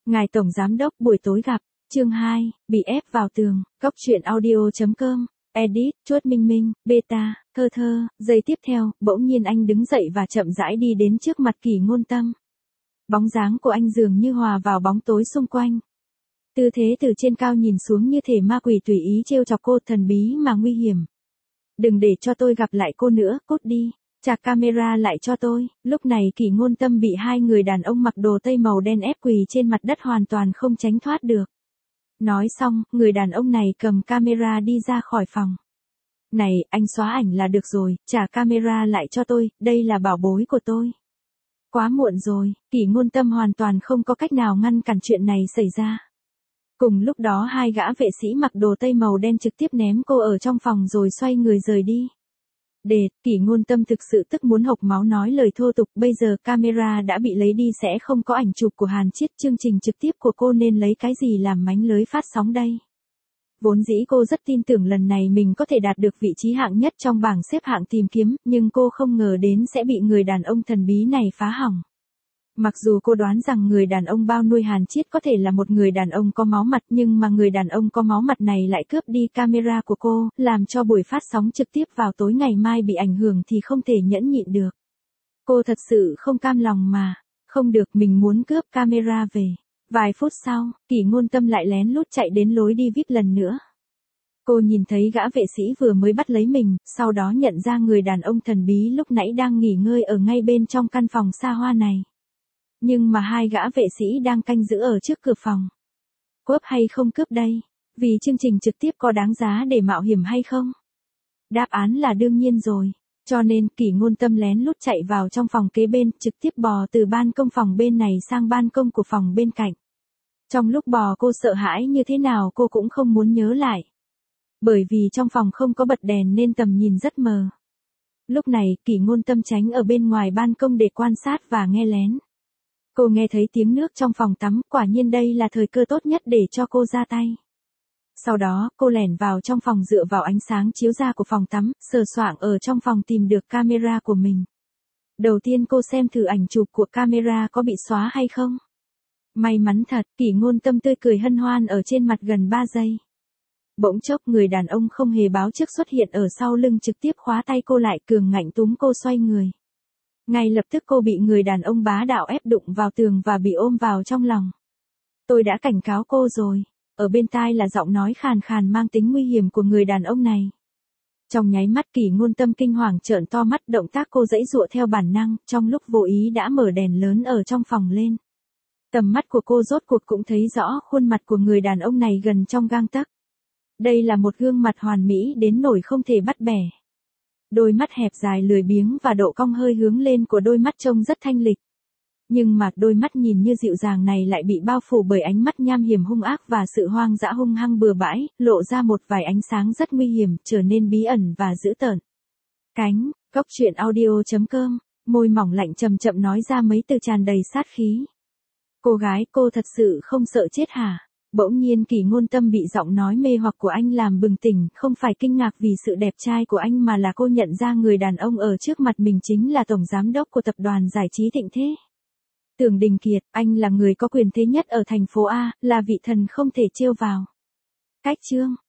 Ngài Tổng Giám Đốc buổi tối gặp, chương 2, bị ép vào tường, góc truyện audio.com, edit, chuốt minh minh, beta, thơ thơ, giây tiếp theo, bỗng nhiên anh đứng dậy và chậm rãi đi đến trước mặt Kỷ Ngôn Tâm. Bóng dáng của anh dường như hòa vào bóng tối xung quanh. Tư thế từ trên cao nhìn xuống như thể ma quỷ tùy ý trêu chọc cô, thần bí mà nguy hiểm. Đừng để cho tôi gặp lại cô nữa, cút đi. Trả camera lại cho tôi. Lúc này Kỷ Ngôn Tâm bị hai người đàn ông mặc đồ tây màu đen ép quỳ trên mặt đất hoàn toàn không tránh thoát được. Nói xong, người đàn ông này cầm camera đi ra khỏi phòng. Này, anh xóa ảnh là được rồi, trả camera lại cho tôi, đây là bảo bối của tôi. Quá muộn rồi, Kỷ Ngôn Tâm hoàn toàn không có cách nào ngăn cản chuyện này xảy ra. Cùng lúc đó hai gã vệ sĩ mặc đồ tây màu đen trực tiếp ném cô ở trong phòng rồi xoay người rời đi. Kỷ Ngôn Tâm thực sự tức muốn hộc máu nói lời thô tục, bây giờ camera đã bị lấy đi sẽ không có ảnh chụp của Hàn Chiết, chương trình trực tiếp của cô nên lấy cái gì làm mánh lưới phát sóng đây. Vốn dĩ cô rất tin tưởng lần này mình có thể đạt được vị trí hạng nhất trong bảng xếp hạng tìm kiếm, nhưng cô không ngờ đến sẽ bị người đàn ông thần bí này phá hỏng. Mặc dù cô đoán rằng người đàn ông bao nuôi Hàn Chiết có thể là một người đàn ông có máu mặt, nhưng mà người đàn ông có máu mặt này lại cướp đi camera của cô, làm cho buổi phát sóng trực tiếp vào tối ngày mai bị ảnh hưởng thì không thể nhẫn nhịn được. Cô thật sự không cam lòng mà. Không được, mình muốn cướp camera về. Vài phút sau, Kỷ Ngôn Tâm lại lén lút chạy đến lối đi VIP lần nữa. Cô nhìn thấy gã vệ sĩ vừa mới bắt lấy mình, sau đó nhận ra người đàn ông thần bí lúc nãy đang nghỉ ngơi ở ngay bên trong căn phòng xa hoa này. Nhưng mà hai gã vệ sĩ đang canh giữ ở trước cửa phòng. Cướp hay không cướp đây? Vì chương trình trực tiếp có đáng giá để mạo hiểm hay không? Đáp án là đương nhiên rồi. Cho nên Kỷ Ngôn Tâm lén lút chạy vào trong phòng kế bên, trực tiếp bò từ ban công phòng bên này sang ban công của phòng bên cạnh. Trong lúc bò cô sợ hãi như thế nào cô cũng không muốn nhớ lại. Bởi vì trong phòng không có bật đèn nên tầm nhìn rất mờ. Lúc này Kỷ Ngôn Tâm tránh ở bên ngoài ban công để quan sát và nghe lén. Cô nghe thấy tiếng nước trong phòng tắm, quả nhiên đây là thời cơ tốt nhất để cho cô ra tay. Sau đó, cô lẻn vào trong phòng dựa vào ánh sáng chiếu ra của phòng tắm, sờ soạng ở trong phòng tìm được camera của mình. Đầu tiên cô xem thử ảnh chụp của camera có bị xóa hay không. May mắn thật, Kỷ Ngôn Tâm tươi cười hân hoan ở trên mặt gần 3 giây. Bỗng chốc người đàn ông không hề báo trước xuất hiện ở sau lưng trực tiếp khóa tay cô lại, cường ngạnh túm cô xoay người. Ngay lập tức cô bị người đàn ông bá đạo ép đụng vào tường và bị ôm vào trong lòng. Tôi đã cảnh cáo cô rồi. Ở bên tai là giọng nói khàn khàn mang tính nguy hiểm của người đàn ông này. Trong nháy mắt Kỷ Ngôn Tâm kinh hoàng trợn to mắt, động tác cô giãy giụa theo bản năng, trong lúc vô ý đã mở đèn lớn ở trong phòng lên. Tầm mắt của cô rốt cuộc cũng thấy rõ khuôn mặt của người đàn ông này gần trong gang tấc. Đây là một gương mặt hoàn mỹ đến nỗi không thể bắt bẻ. Đôi mắt hẹp dài lười biếng và độ cong hơi hướng lên của đôi mắt trông rất thanh lịch. Nhưng mà đôi mắt nhìn như dịu dàng này lại bị bao phủ bởi ánh mắt nham hiểm hung ác và sự hoang dã hung hăng bừa bãi, lộ ra một vài ánh sáng rất nguy hiểm, trở nên bí ẩn và dữ tợn. Cánh, góc truyện audio.com, môi mỏng lạnh chậm chậm nói ra mấy từ tràn đầy sát khí. Cô gái, cô thật sự không sợ chết hả? Bỗng nhiên Kỷ Ngôn Tâm bị giọng nói mê hoặc của anh làm bừng tỉnh, không phải kinh ngạc vì sự đẹp trai của anh mà là cô nhận ra người đàn ông ở trước mặt mình chính là tổng giám đốc của tập đoàn giải trí Thịnh Thế. Tưởng Đình Kiệt, anh là người có quyền thế nhất ở thành phố A, là vị thần không thể trêu vào. Cách chương